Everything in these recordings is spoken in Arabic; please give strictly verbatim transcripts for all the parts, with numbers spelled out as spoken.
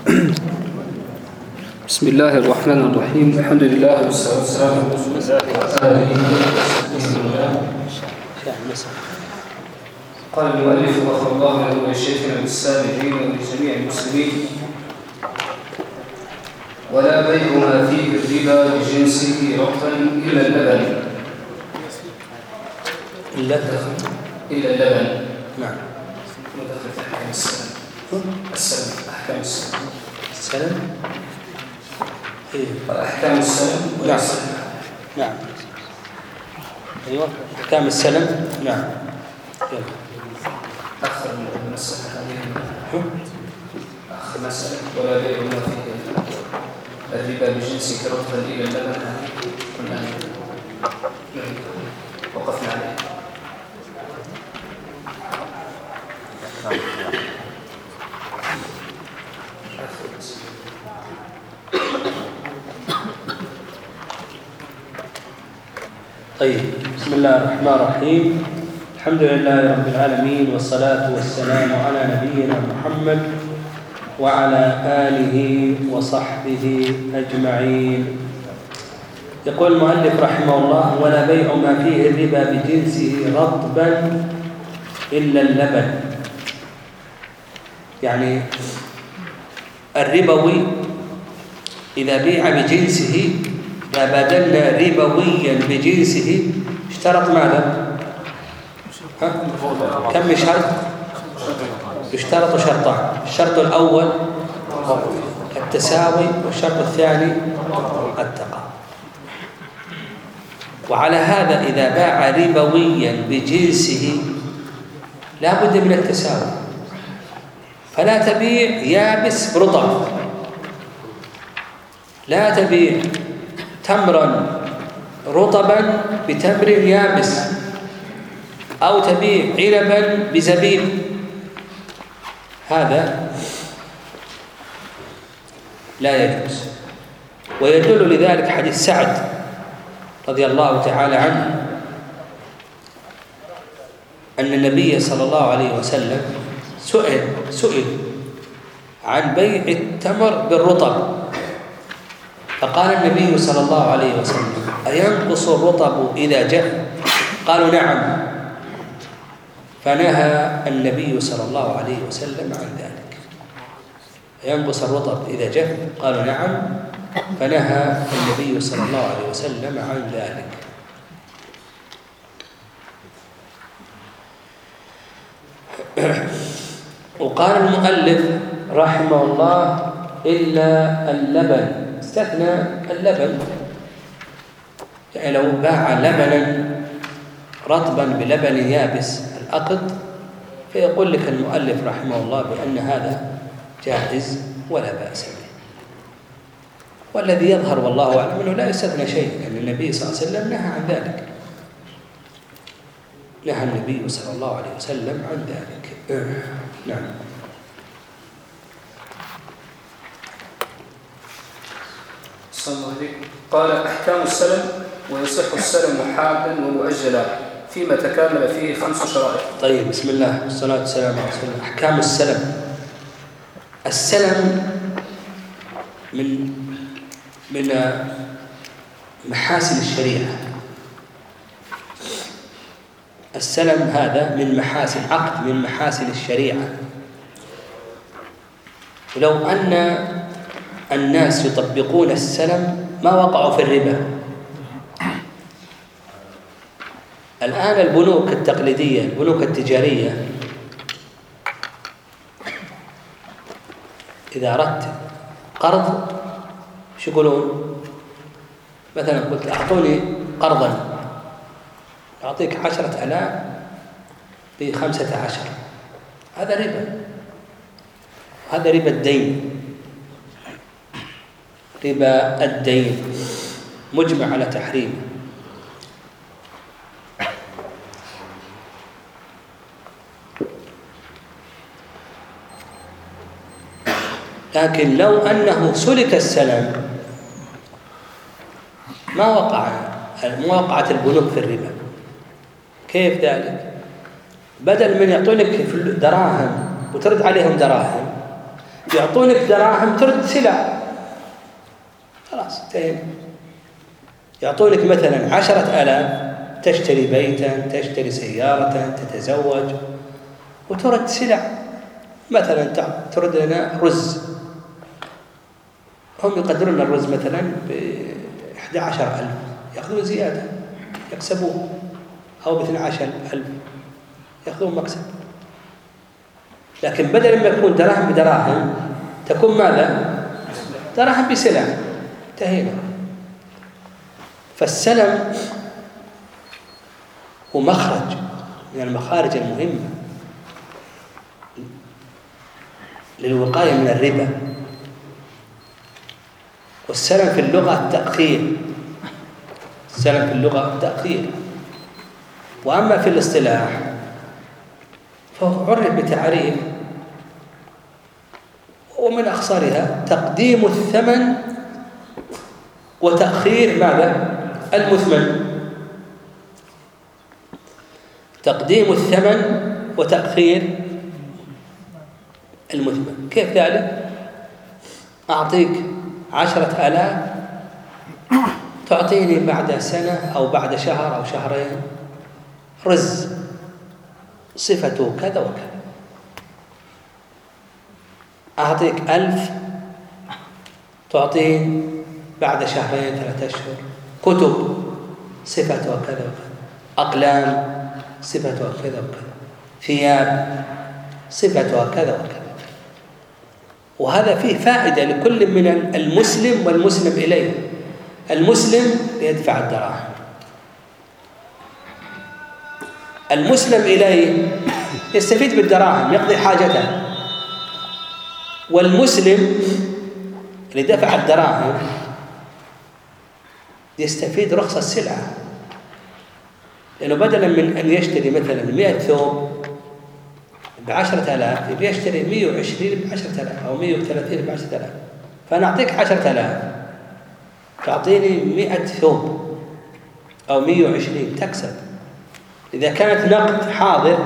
بسم الله الرحمن الرحيم. الحمد لله والصلاة والسلام على رسول الله وعلى آله وصحبه. قال المؤلف غفر الله له ولشيخنا والسامعين ولجميع المسلمين: ولا بيع ما فيه الربا بجنسه رطبا إلا اللبن إلا إلا اللبن. نعم. ودخل في أحكام السلم. السلم أحكام السلم. السلم إيه؟ أحكام السلم. نعم. نعم. أيوة. أحكام السلم. نعم. يلا. أخر من المسألة هذه. أخر مسألة: ولا بيع ما فيه الربا بجنسه رطبا إلا اللبن. كنا وقفنا عليه. طيب، بسم الله الرحمن الرحيم. الحمد لله رب العالمين، والصلاة والسلام على نبينا محمد وعلى آله وصحبه أجمعين. يقول المؤلف رحمه الله: ولا بيع ما فيه الربا بجنسه رطبا إلا اللبن. يعني الربوي إذا بيع بجنسه، إذا بدلنا ربويا بجنسه اشترط ماذا؟ ها؟ كم شرط؟ يشترط شرطان. الشرط الأول التساوي، والشرط الثاني التقاضي. وعلى هذا إذا باع ربويا بجنسه لا بد من التساوي، فلا تبيع يابس رطب، لا تبيع تمرا رطبا بتمر يابس، أو تبيع عنبا بزبيب. هذا لا يجوز. ويدل لذلك حديث سعد رضي الله تعالى عنه أن النبي صلى الله عليه وسلم سئل سئل عن بيع التمر بالرطب، فقال النبي صلى الله عليه وسلم: أينقص الرطب إذا جف؟ قالوا: نعم. فنهى النبي صلى الله عليه وسلم عن ذلك. أينقص الرطب إذا جف؟ قالوا: نعم. فنهى النبي صلى الله عليه وسلم عن ذلك. وقال المؤلف رحمه الله: إلا اللبن. استثنى اللبن، يعني لو باع لبنا رطبا بلبن يابس الأقد، فيقول لك المؤلف رحمه الله بأن هذا جائز ولا بأس به. والذي يظهر والله أعلم أنه لا يستثنى شيء، لأن النبي صلى الله عليه وسلم نهى عن ذلك. نهى النبي صلى الله عليه وسلم عن ذلك. نعم. صلى الله عليه. قال: أحكام السلم: ويصح السلم حالا ومؤجلا فيما تكامل فيه خمس شرائط. طيب، بسم الله والصلاة والسلام على رسول الله. أحكام السلم. السلم من من محاسن الشريعة. السلم هذا من محاسن عقد من محاسن الشريعة. ولو أن الناس يطبقون السلم ما وقعوا في الربا. الآن البنوك التقليدية، البنوك التجارية، إذا أردت قرض شو يقولون؟ مثلا قلت: أعطوني قرضا، أعطيك عشرة آلاف بخمسة عشر. هذا ربا، هذا ربا الدين. ربا الدين مجمع على تحريمه. لكن لو أنه سلك السلم ما وقع ما وقعت البنوك في الربا. كيف ذلك؟ بدل من يعطونك دراهم وترد عليهم دراهم، يعطونك دراهم ترد سلع، خلاص انتهينا. يعطونك مثلا عشرة آلاف تشتري بيتا، تشتري سيارة، تتزوج، وترد سلع. مثلا ترد لنا رز، هم يقدرون الرز مثلا ب إحدى عشر ألف، يأخذون زيادة يكسبون، أو ب اثني عشر ألف يأخذون مكسب. لكن بدل ما يكون دراهم بدراهم تكون ماذا؟ دراهم بسلع، انتهينا. فالسلم هو مخرج من المخارج المهمة للوقاية من الربا. والسلم في اللغة التأخير، السلم في اللغة التأخير. وأما في الاصطلاح فهو عرف بتعريف ومن أخصرها تقديم الثمن وتأخير ماذا؟ المثمن. تقديم الثمن وتأخير المثمن. كيف ذلك؟ أعطيك عشرة آلاف تعطيني بعد سنة أو بعد شهر أو شهرين رز صفته كذا وكذا. أعطيك ألف تعطيني بعد شهرين ثلاثة أشهر كتب صفتها كذا وكذا، أقلام صفتها كذا وكذا، ثياب صفتها كذا وكذا. وهذا فيه فائدة لكل من المسلم والمسلم إليه. المسلم يدفع الدراهم، المسلم إليه يستفيد بالدراهم يقضي حاجته، والمسلم اللي دفع الدراهم يستفيد رخص السلعة، لأنه بدلا من أن يشتري مثلا مئة ثوب بعشرة آلاف يبي يشتري مئة وعشرين بعشرة آلاف أو مئة وثلاثين بعشرة آلاف، فأنا أعطيك عشرة آلاف تعطيني مئة ثوب أو مئة وعشرين تكسب. إذا كانت نقد حاضر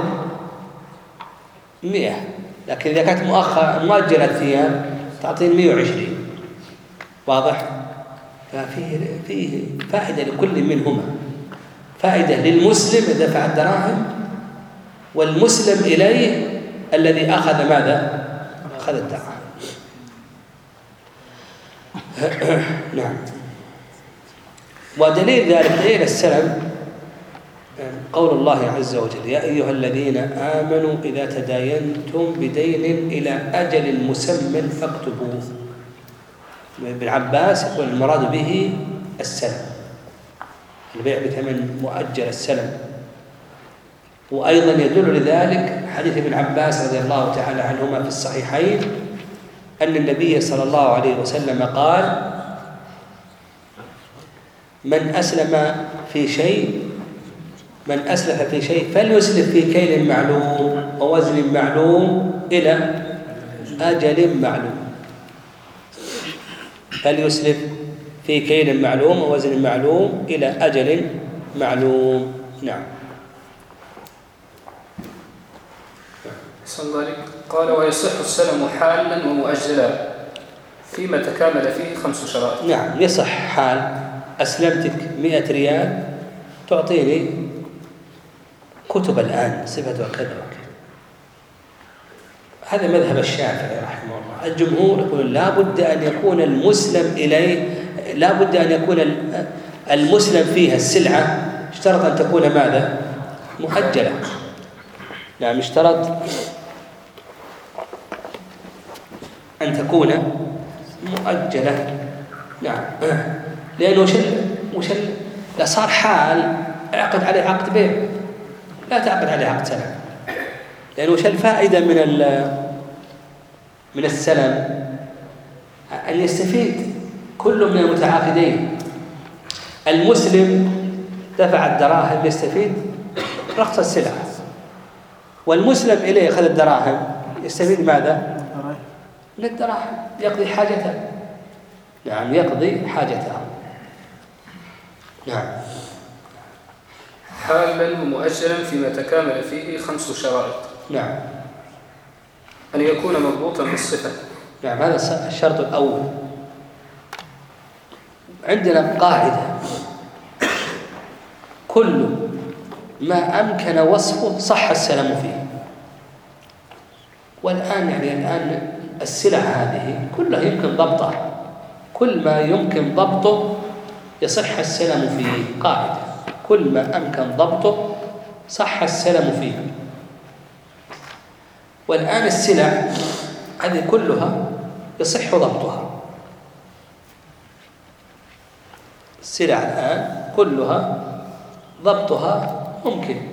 مئة، لكن إذا كانت مؤخر مؤجلة ثياب تعطيني مئة وعشرين. واضح؟ ففيه فيه فائدة لكل منهما، فائدة للمسلم إذا دفع الدراهم، والمسلم إليه الذي أخذ ماذا؟ أخذ الدراهم. نعم. ودليل ذلك دليل السلم قول الله عز وجل: يا أيها الذين آمنوا إذا تداينتم بدين إلى أجل مسمى فاكتبوه. ابن عباس يقول المراد به السلم، البيع بثمن مؤجل السلم. وأيضا يدل لذلك حديث ابن عباس رضي الله تعالى عنهما في الصحيحين أن النبي صلى الله عليه وسلم قال: من أسلم في شيء من أسلف في شيء فليسلف في كيل معلوم ووزن معلوم إلى أجل معلوم. فليسلف في كيل معلوم ووزن معلوم إلى أجل معلوم. نعم. قال: ويصح السلم حالا ومؤجلا فيما تكامل فيه خمس شرائط. نعم، يصح حال. أسلمتك مئة ريال تعطيني كتب الآن صفتها كذا وكذا. هذا مذهب الشافعي رحمه الله. الجمهور يقول لا بد أن يكون المسلم إليه، لا بد أن يكون المسلم فيها السلعة اشترط أن تكون ماذا؟ مؤجلة. نعم، اشترط أن تكون مؤجلة. نعم، لأنه وش وش لا صار حال اعقد عليه عقد بيع، لا تعقد عليه عقد سلم. لأنه وش الفائدة من من السلم؟ أن يستفيد كل من المتعاقدين. المسلم دفع الدراهم يستفيد رخص السلعة، والمسلم إليه أخذ الدراهم يستفيد ماذا؟ من الدراهم، يقضي حاجته. نعم، يقضي حاجته. نعم. حالا ومؤجلا فيما تكامل فيه خمس شرائط. نعم. أن يكون مربوطا بالصفة. يعني هذا الشرط الأول. عندنا قاعدة: كل ما أمكن وصفه صح السلام فيه. والآن يعني الآن السلع هذه كلها يمكن ضبطها، كل ما يمكن ضبطه يصح السلام فيه. قاعدة: كل ما أمكن ضبطه صح السلام فيه. والآن السلع هذه كلها يصح ضبطها. السلع الآن كلها ضبطها ممكن.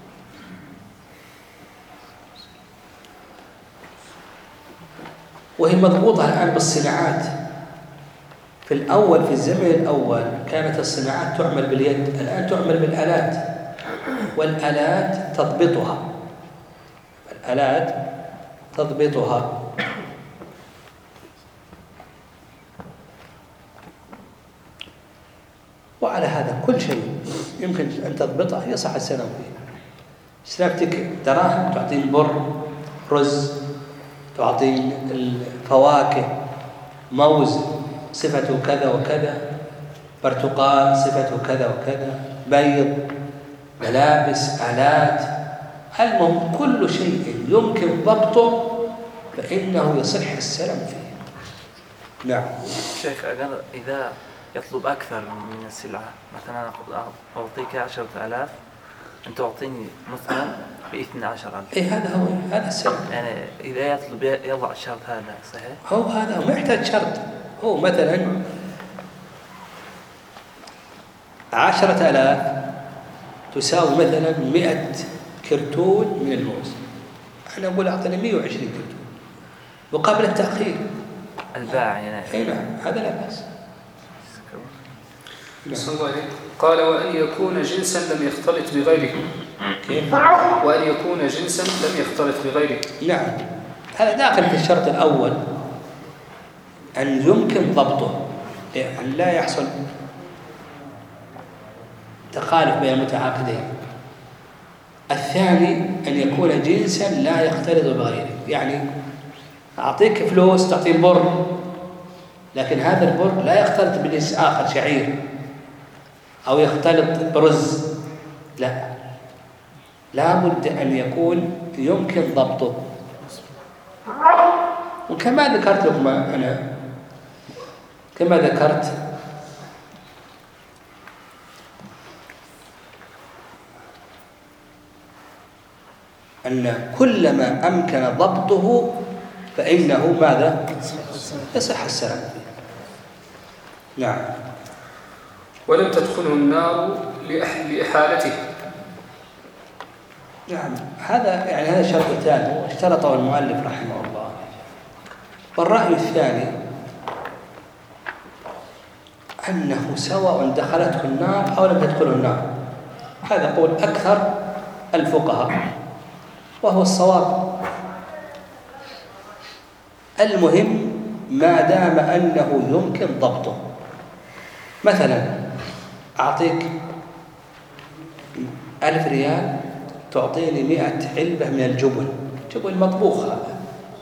وهي مضبوطة الآن بالصناعات. في الأول في الزمن الأول كانت الصناعات تعمل باليد، الآن تعمل بالآلات، والآلات تضبطها الآلات تضبطها وعلى هذا كل شيء يمكن أن تضبطه يصح السلام فيه. سلفتك دراهم تعطين بر، رز، تعطين الفواكه، موز صفته كذا وكذا، برتقال صفته كذا وكذا، بيض، ملابس، آلات، المهم كل شيء يمكن ضبطه فإنه يصح السلام فيه. نعم. شيخ إذا يطلب أكثر من السلعة، مثلا أعطيك عشرة آلاف، أنت أعطيني مثلا باثنى عشر ألف. إيه هذا هو هذا السلام. يعني إذا يطلب يضع الشرط هذا صحيح؟ هو هذا ما يحتاج شرط. هو مثلا عشرة آلاف تساوي مثلا مئة كرتون من الموز، أنا أقول أعطني مئة وعشرين كرتون مقابل التأخير. الباع يعني. أي نعم، هذا لا بأس. قال: وأن يكون جنسا لم يختلط بغيره. كيف؟ وأن يكون جنسا لم يختلط بغيره. نعم، هذا داخل في الشرط الأول، أن يمكن ضبطه، أن لا يحصل تخالف بين المتعاقدين. الثاني أن يكون جنسا لا يختلط بغيره، يعني أعطيك فلوس تعطي بر، لكن هذا البر لا يختلط بجنس آخر، شعير أو يختلط برز، لا، لا بد أن يكون يمكن ضبطه. وكما ذكرت لكم أنا كما ذكرت أن كلما أمكن ضبطه فإنه ماذا؟ يصح السلام. نعم. ولم تدخله النار لإحالته. نعم، هذا يعني هذا شرط ثاني اشترطه المؤلف رحمه الله. والرأي الثاني أنه سواء دخلته النار أو لم تدخله النار، هذا قول أكثر الفقهاء وهو الصواب. المهم ما دام أنه يمكن ضبطه. مثلا أعطيك ألف ريال تعطيني مئة علبة من الجبن، جبن مطبوخ، هذا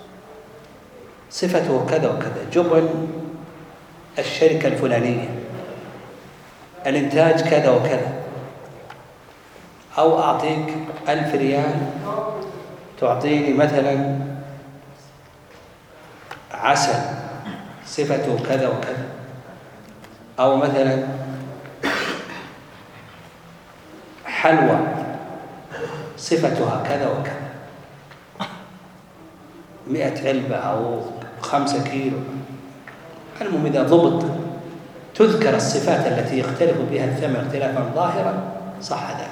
صفته كذا وكذا، جبن الشركة الفلانية، الإنتاج كذا وكذا. أو أعطيك ألف ريال تعطيني مثلا عسل صفته كذا وكذا، أو مثلا حلوى صفتها كذا وكذا، مئة علبة أو خمسة كيلو. المهم إذا ضبط تذكر الصفات التي يختلف بها الثمن اختلافا ظاهرا صح ذلك.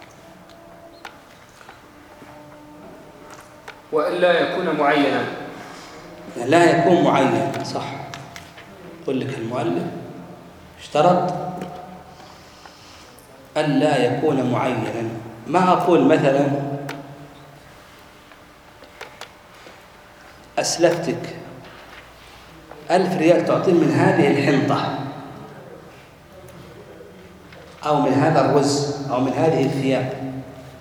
وأن لا يكون معينا. لا يكون معين، صح. يقول لك المؤلف اشترط أن لا يكون معينا. ما أقول مثلا أسلفتك ألف ريال تعطيني من هذه الحنطة أو من هذا الرز أو من هذه الثياب،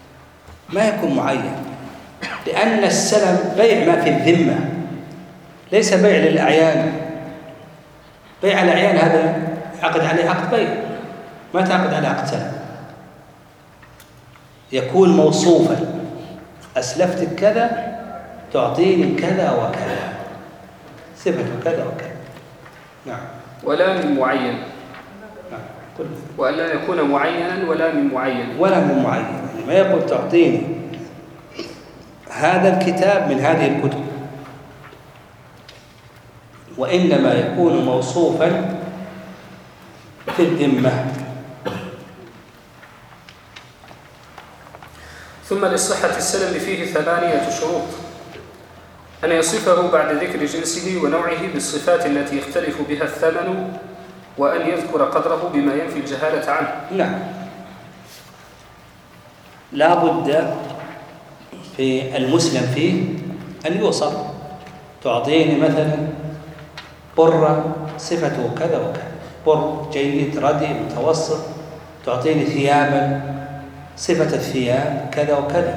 ما يكون معين، لأن السلم بيع ما في الذمة ليس بيع للأعيان. بيع الأعيان هذا عقد عليه عقد بيع، ما تعقد عليه عقد سلم. يكون موصوفا، أسلفتك كذا تعطيني كذا وكذا، صفة كذا وكذا. نعم. ولا من معين. نعم. كله. وألا يكون معينا ولا من معين. ولا من معين، يعني ما يقول تعطيني هذا الكتاب من هذه الكتب، وإنما يكون موصوفا في الذمة. ثم لصحة السلم فيه ثمانية شروط: أن يصفه بعد ذكر جنسه ونوعه بالصفات التي يختلف بها الثمن، وأن يذكر قدره بما ينفي الجهالة عنه. نعم، لا بد في المسلم فيه أن يوصف. تعطيني مثلا برة صفته كذا وكذا، بر جيد ردي متوسط. تعطيني ثيابا صفة الثياب كذا وكذا،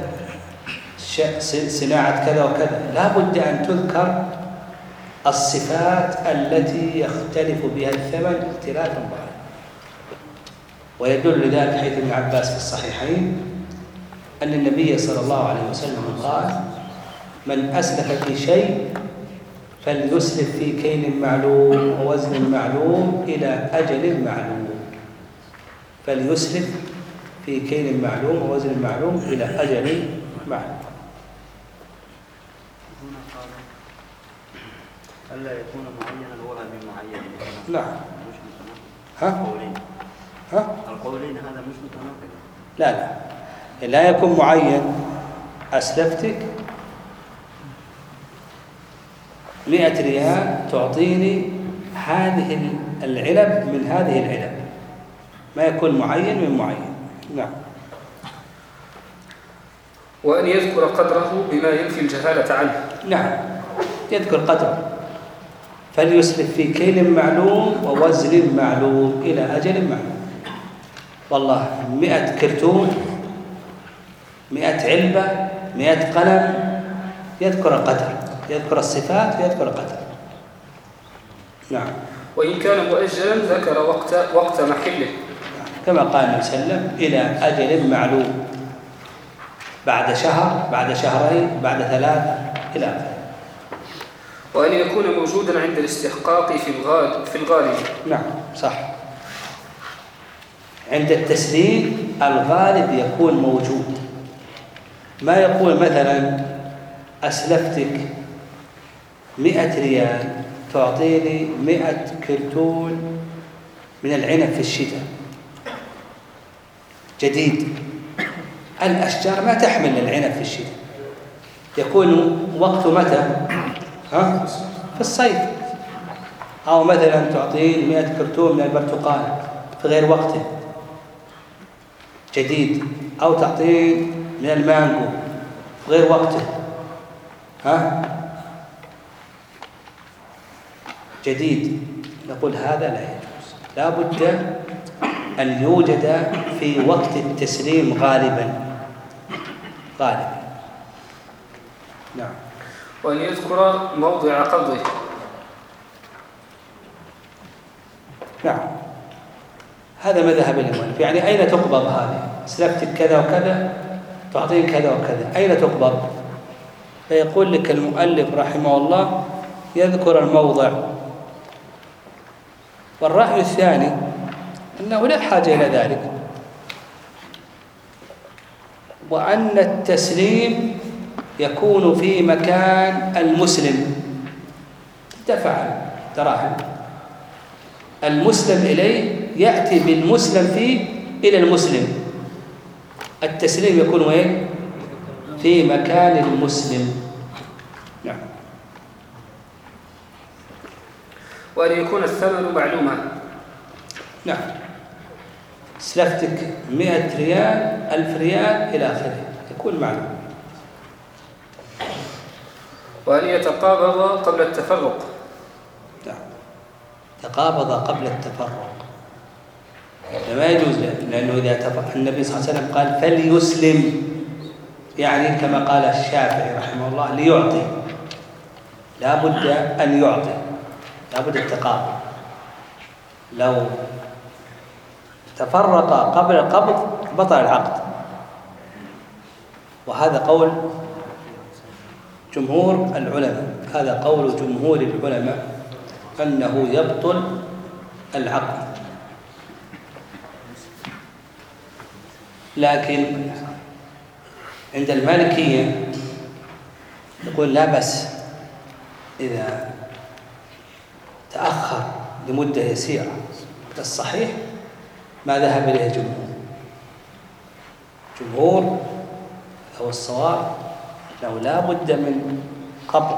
صناعة كذا وكذا. لا بد أن تذكر الصفات التي يختلف بها الثمن اختلافا ظاهرا. ويدل لذلك حديث ابن عباس في الصحيحين أن النبي صلى الله عليه وسلم قال: من أسلف في شيء فليسلف في كيل معلوم ووزن معلوم إلى أجل معلوم. فليسلف في كيل معلوم ووزن معلوم إلى أجل معلوم. هنا قال ألا يكون معينا ولا بمعين. نعم. مش متناقض. ها؟ القولين. ها؟ القولين هذا مش متناقض. لا لا لا يكون معين. أسلفتك مئة ريال تعطيني هذه العلب من هذه العلب، ما يكون معين من معين. نعم. وأن يذكر قدره بما ينفي الجهالة عنه. نعم، يذكر قدره. فليسلف في كيل معلوم ووزن معلوم إلى أجل معلوم. والله مئة كرتون، مئة علبة، مئة قلم، يذكر القدر، يذكر الصفات ويذكر القدر. نعم. وإن كان مؤجلا ذكر وقت وقت محله، كما قال النبي صلى الله عليه وسلم: إلى أجل معلوم، بعد شهر، بعد شهرين، بعد ثلاثة، إلى آخره. وأن يكون موجودا عند الاستحقاق في الغالب في الغالب. نعم صح. عند التسليم الغالب يكون موجود. ما يقول مثلا أسلفتك مئة ريال تعطيني مئة كرتون من العنب في الشتاء جديد. الأشجار ما تحمل العنب في الشتاء، يكون وقت متى؟ ها؟ في الصيف. أو مثلا تعطيني مئة كرتون من البرتقال في غير وقته جديد، أو تعطيني من المانجو في غير وقته ها جديد. نقول هذا لا يجوز، لا بد أن يوجد في وقت التسليم غالبا غالبا. نعم. وأن يذكر موضع قبضه. نعم، هذا مذهب المؤلف. يعني أين تقبض هذه؟ أسلفتك كذا وكذا تعطيني كذا وكذا، أين تقبض؟ فيقول لك المؤلف رحمه الله: يذكر الموضع. والرأي الثاني أنه لا حاجة إلى ذلك، وأن التسليم يكون في مكان المسلم دفع دراهم، المسلم إليه يأتي بالمسلم فيه إلى المسلم. التسليم يكون وين؟ في مكان المسلم. نعم. وأن يكون الثمن معلوما. نعم. سلفتك مئة ريال، ألف ريال، إلى آخره، يكون معلوم. وأن يتقابض قبل التفرق. نعم. تقابض قبل التفرق ما يجوز له، لأنه إذا تفرق النبي صلى الله عليه وسلم قال: فليسلم، يعني كما قال الشافعي رحمه الله: ليعطي. لا بد أن يعطي، لا بد التقابل. لو تفرق قبل القبض بطل العقد، وهذا قول جمهور العلماء، هذا قول جمهور العلماء أنه يبطل العقد. لكن عند المالكية يقول لا بأس إذا تأخر لمدة يسيرة. الصحيح ما ذهب إليه الجمهور، جمهور أو الصواب أنه لا بد من قبض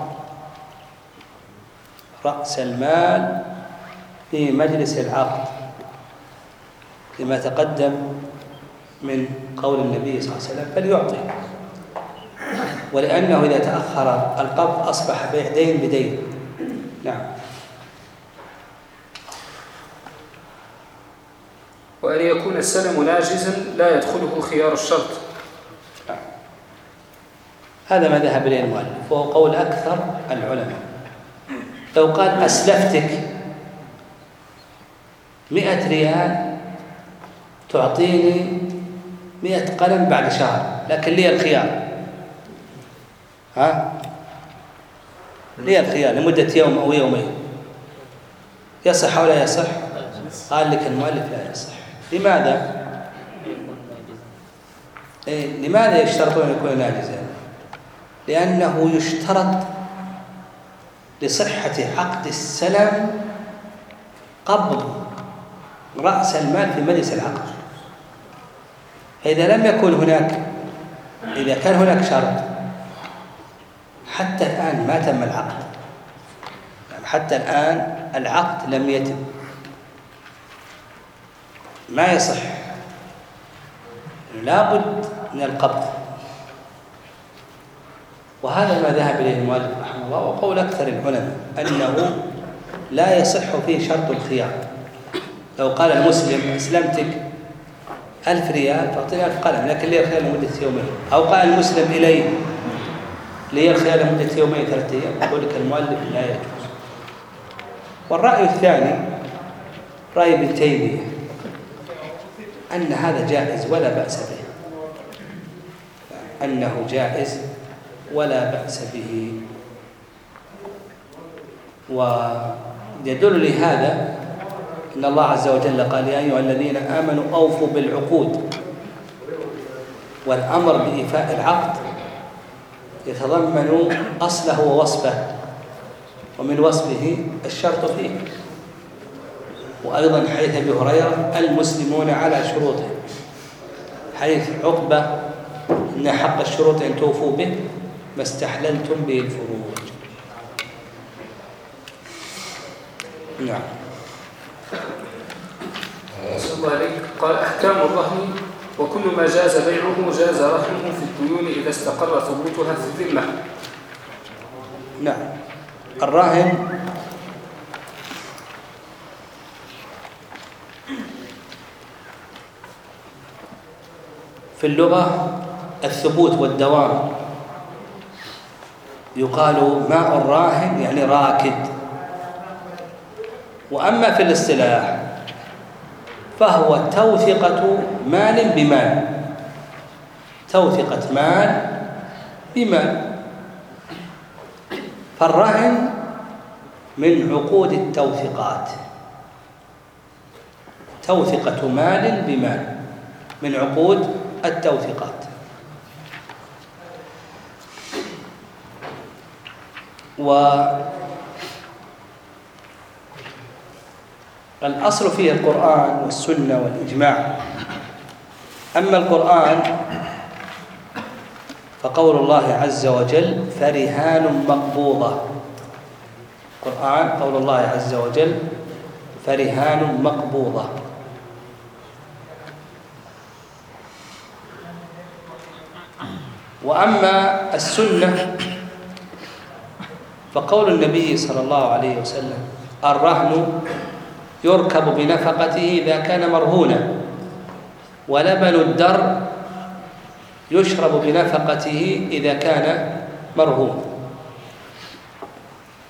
رأس المال في مجلس العقد، لما تقدم من قول النبي صلى الله عليه وسلم فليعطي، ولأنه إذا تأخر القبض أصبح بيع دين بدين. نعم. وأن يكون السلم ناجزا لا يدخله خيار الشرط. نعم. هذا ما ذهب إليه المؤلف، وهو قول أكثر العلماء. لو قال أسلفتك مئة ريال تعطيني مئة قلم بعد شهر، لكن لي الخيار، ها لي الخيار لمدة يوم أو يومين، يصح أو لا يصح؟ قال لك المؤلف لا يصح. لماذا؟ إيه؟ لماذا يشترطون أن يكون ناجزا؟ لأنه يشترط لصحة عقد السلم قبض رأس المال في مجلس العقد. فإذا لم يكن هناك، إذا كان هناك شرط حتى الآن ما تم العقد، يعني حتى الآن العقد لم يتم، ما يصح، لا بد من القبض. وهذا ما ذهب إليه المؤلف رحمه الله، وقول أكثر العلماء أنه لا يصح فيه شرط الخيار. لو قال المسلم أسلمتك ألف ريال تعطيني ألف قلم، لكن لي الخيار لمدة يومين، أو قال المسلم إلي لي الخيار لمدة يومين ثلاثة أيام، يقول لك المؤلف لا يجوز. والرأي الثاني رأي ابن تيمية أن هذا جائز ولا بأس به، أنه جائز ولا بأس به. ويدل لهذا إن الله عز وجل قال يا أيها الذين آمنوا أوفوا بالعقود، والأمر بإيفاء العقد يتضمن أصله ووصفه، ومن وصفه الشرط فيه. وأيضا حديث أبي هريرة المسلمون على شروطهم، حديث عقبة إن حق الشروط أن توفوا به ما استحللتم به الفروج. نعم. صلى الله عليك. قال أحكام الرهن: وكل ما جاز بيعه جاز رهنه في الديون إذا استقر ثبوتها في الذمة. نعم. الرهن في اللغة الثبوت والدوام، يقال ماء الراهن يعني راكد. وأما في الاصطلاح فهو توثقة مال بمال، توثقة مال بمال. فالرهن من عقود التوثيقات، توثقة مال بمال من عقود التوثيقات. والأصل فيه القرآن والسنة والإجماع. أما القرآن فقول الله عز وجل فرهان مقبوضة. القرآن قول الله عز وجل فرهان مقبوضة. وأما السنة فقول النبي صلى الله عليه وسلم الرهن يركب بنفقته إذا كان مرهونا، ولبن الدر يشرب بنفقته إذا كان مرهون.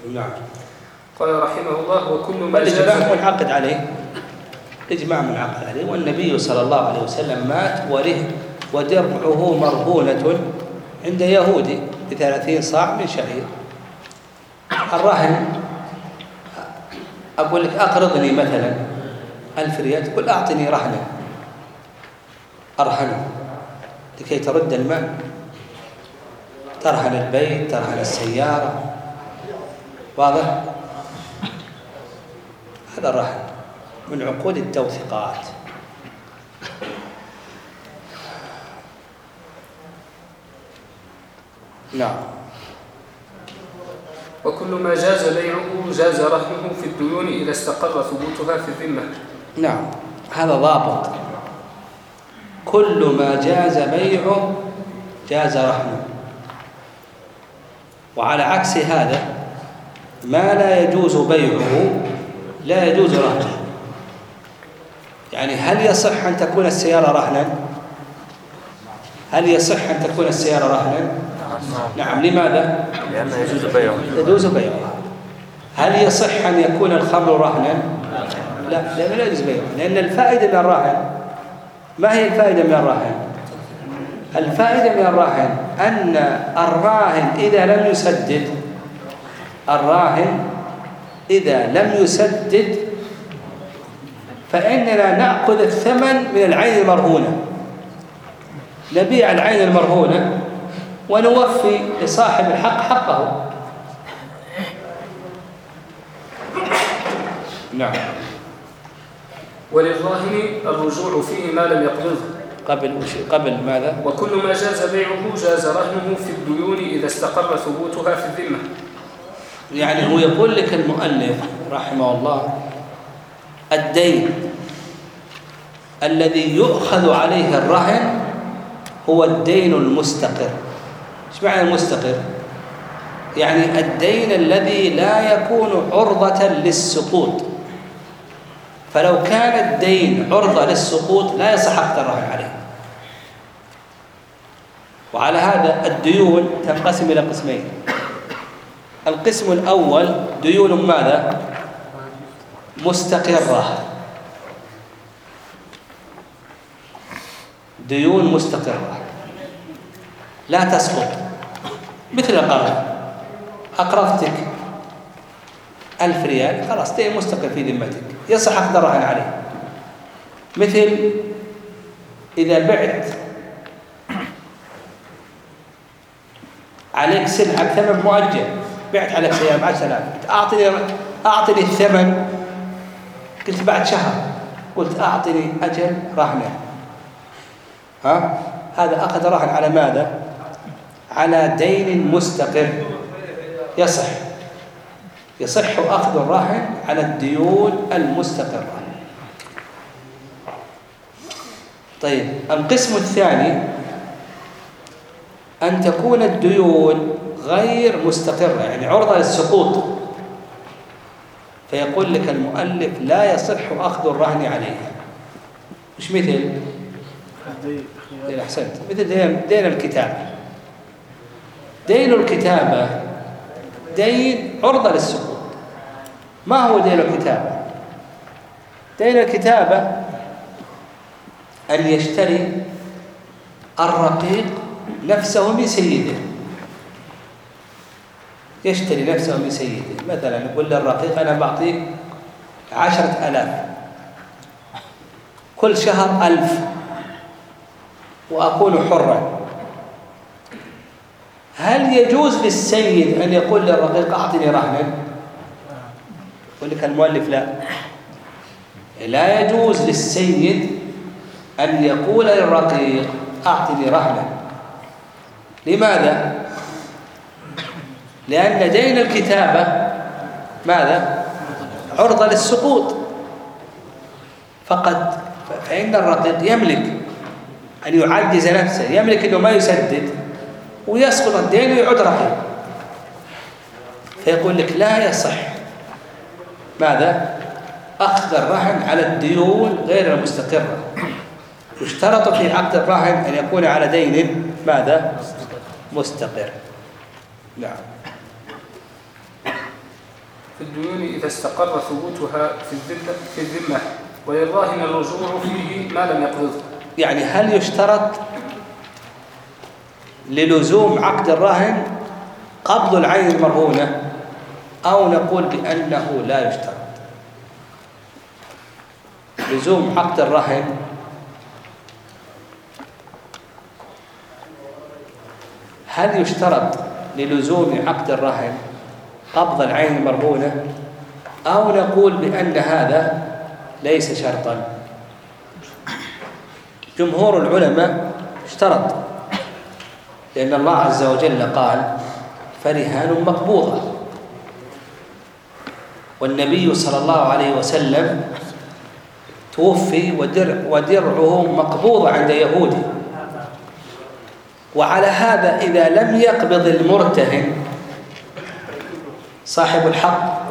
نعم. قال رحمه الله: وكل ما الإجماع جاز منعقد عليه، إجماع منعقد عليه، والنبي صلى الله عليه وسلم مات وره ودرعه مرهونة عند يهودي بثلاثين صاع من شعير. الرهن أقول لك أقرضني مثلا ألف ريال، تقول أعطني رهنا أرهنه لكي ترد المال، ترهن البيت، ترهن السيارة، واضح؟ هذا الرهن من عقود التوثيقات. نعم. وكل ما جاز بيعه جاز رهنه في الديون إذا استقر ثبوتها في الذمة. نعم، هذا ضابط. كل ما جاز بيعه جاز رهنه. وعلى عكس هذا ما لا يجوز بيعه لا يجوز رهنه. يعني هل يصح أن تكون السيارة رهنا؟ هل يصح أن تكون السيارة رهنا؟ نعم. لماذا؟ لأنه يجوز بيعه. يجوز بيعه. هل يصح أن يكون الخمر رهنا؟ لا، لأنه لا يجوز بيعه، لأن الفائدة من الرهن، ما هي الفائدة من الرهن؟ الفائدة من الرهن أن الراهن إذا لم يسدد الراهن إذا لم يسدد فإننا نأخذ الثمن من العين المرهونة، نبيع العين المرهونة ونوفي لصاحب الحق حقه. نعم. وللراهن الرجوع فيه ما لم يقبضه. قبل قبل ماذا؟ وكل ما جاز بيعه جاز رهنه في الديون إذا استقر ثبوتها في الذمة. يعني هو يقول لك المؤلف رحمه الله: الدين الذي يؤخذ عليه الرهن هو الدين المستقر. ايش معنى المستقر؟ يعني الدين الذي لا يكون عرضة للسقوط. فلو كان الدين عرضة للسقوط لا يصح عقد الرهن عليه. وعلى هذا الديون تنقسم إلى قسمين. القسم الأول ديون ماذا؟ مستقرة. ديون مستقرة لا تسقط، مثل القرض. أقرضتك ألف ريال، خلاص دين مستقر في ذمتك، يصح عقد الرهن عليه. مثل إذا بعت عليك سلعة بثمن مؤجل، بعت عليك سيارة بعشرة آلاف، أعطني أعطني الثمن، قلت بعد شهر، قلت أعطني أجل رهنه. ها؟ هذا أخذ رهن على ماذا؟ على دين مستقر. يصح يصح أخذ الرهن على الديون المستقرة. طيب، القسم الثاني أن تكون الديون غير مستقرة، يعني عرضة للسقوط، فيقول لك المؤلف لا يصح أخذ الرهن عليها. مش مثل دين أحسنت مثل دين, دين الكتابة. دين الكتابة دين عرضة للسقوط. ما هو دين الكتابة؟ دين الكتابة أن يشتري الرقيق نفسه من سيده، يشتري نفسه من سيده. مثلا يقول للرقيق: أنا بعطيك عشرة ألاف، كل شهر ألف، وأكون حرا. هل يجوز للسيد أن يقول للرقيق: أعطني رهنا؟ يقول لك المؤلف: لا، لا يجوز للسيد أن يقول للرقيق: أعطني رهنا. لماذا؟ لأن دين الكتابة ماذا؟ عرضة للسقوط فقد، فإن الرقيق يملك أن يعجز نفسه، يملك أنه ما يسدد ويسقط الدين ويعود رهن. فيقول لك لا يصح ماذا؟ أخذ الرهن على الديون غير المستقرة. يشترط في عقد الرهن أن يكون على دين ماذا؟ مستقر. نعم. في الديون إذا استقر ثبوتها في الذمة في الذمة وللراهن الرجوع فيه ما لم يقبضه. يعني هل يشترط للزوم عقد الرهن قبض العين المرهونة أو نقول بأنه لا يشترط؟ لزوم عقد الرهن هل يشترط للزوم عقد الرهن قبض العين المرهونة أو نقول بأن هذا ليس شرطا؟ جمهور العلماء اشترط، لأن الله عز وجل قال فرهان مقبوضة، والنبي صلى الله عليه وسلم توفي ودرع ودرعه مقبوضة عند يهودي. وعلى هذا إذا لم يقبض المرتهن صاحب الحق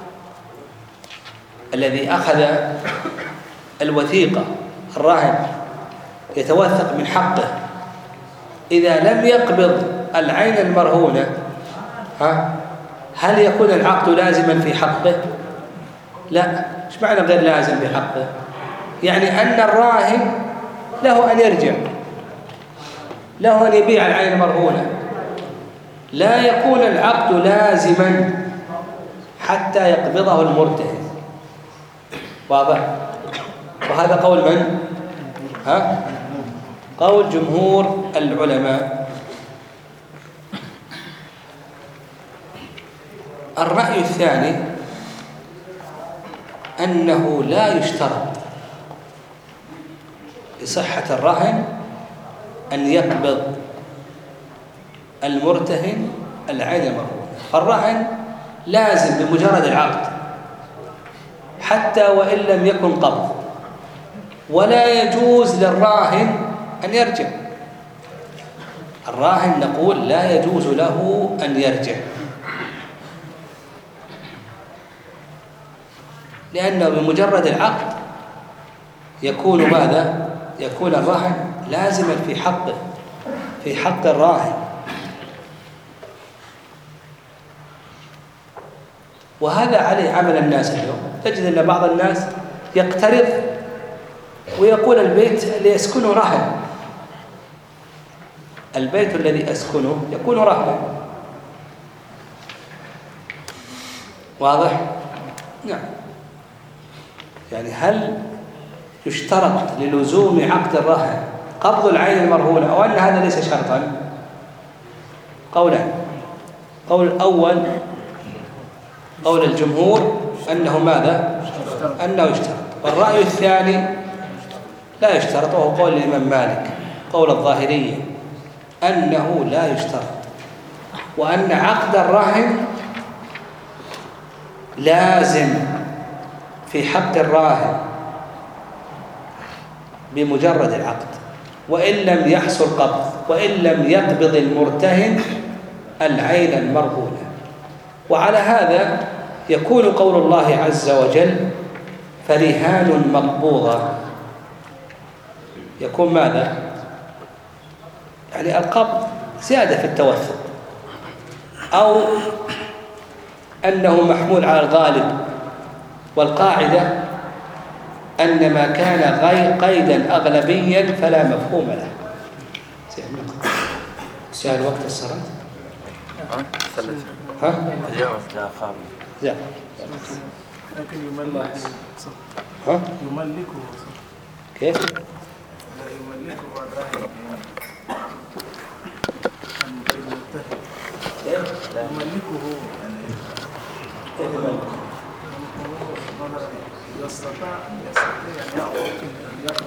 الذي أخذ الوثيقة الراهن يتوثق من حقه، إذا لم يقبض العين المرهونة ها هل يكون العقد لازما في حقه؟ لا. ايش معنى غير لازم في حقه؟ يعني أن الراهن له أن يرجع، له أن يبيع العين المرهونة، لا يكون العقد لازما حتى يقبضه المرتهن. واضح؟ وهذا قول من؟ ها؟ قول جمهور العلماء. الرأي الثاني أنه لا يشترط لصحة الرهن أن يقبض المرتهن العين المرهونة. الرهن لازم بمجرد العقد حتى وإن لم يكن قبض، ولا يجوز للراهن أن يرجع. الراهن نقول لا يجوز له أن يرجع، لأنه بمجرد العقد يكون ماذا؟ يكون الراهن لازما في حقه، في حق الراهن. وهذا عليه عمل الناس اليوم. تجد أن بعض الناس يقترض ويقول البيت اللي يسكنه رهن، البيت الذي أسكنه يكون رهنا. واضح؟ نعم. يعني هل يشترط للزوم عقد الرهن قبض العين المرهونة أو أن هذا ليس شرطا؟ قولان. قول الأول قول الجمهور أنه ماذا؟ أنه يشترط. والرأي الثاني لا يشترط، وهو قول الإمام مالك قول الظاهرية أنه لا يشترط، وأن عقد الرهن لازم في حق الراهن بمجرد العقد، وإن لم يحصل قبض، وإن لم يقبض المرتهن العين المرهونة. وعلى هذا يكون قول الله عز وجل فرهان مقبوضة، يكون ماذا؟ يعني القبض زيادة في التوثق، أو أنه محمول على الغالب، والقاعدة أن ما كان قيدا أغلبيا فلا مفهوم له. سهل وقت الصلاة؟ ها؟ تجاوز لا خارج. لا. لكن يملك ها؟ يملكه كيف؟ لا يملكه الراهن كيف؟ يملكه يعني كيف يملكه؟ إذا استطاع أن يستطيع أن يأخذ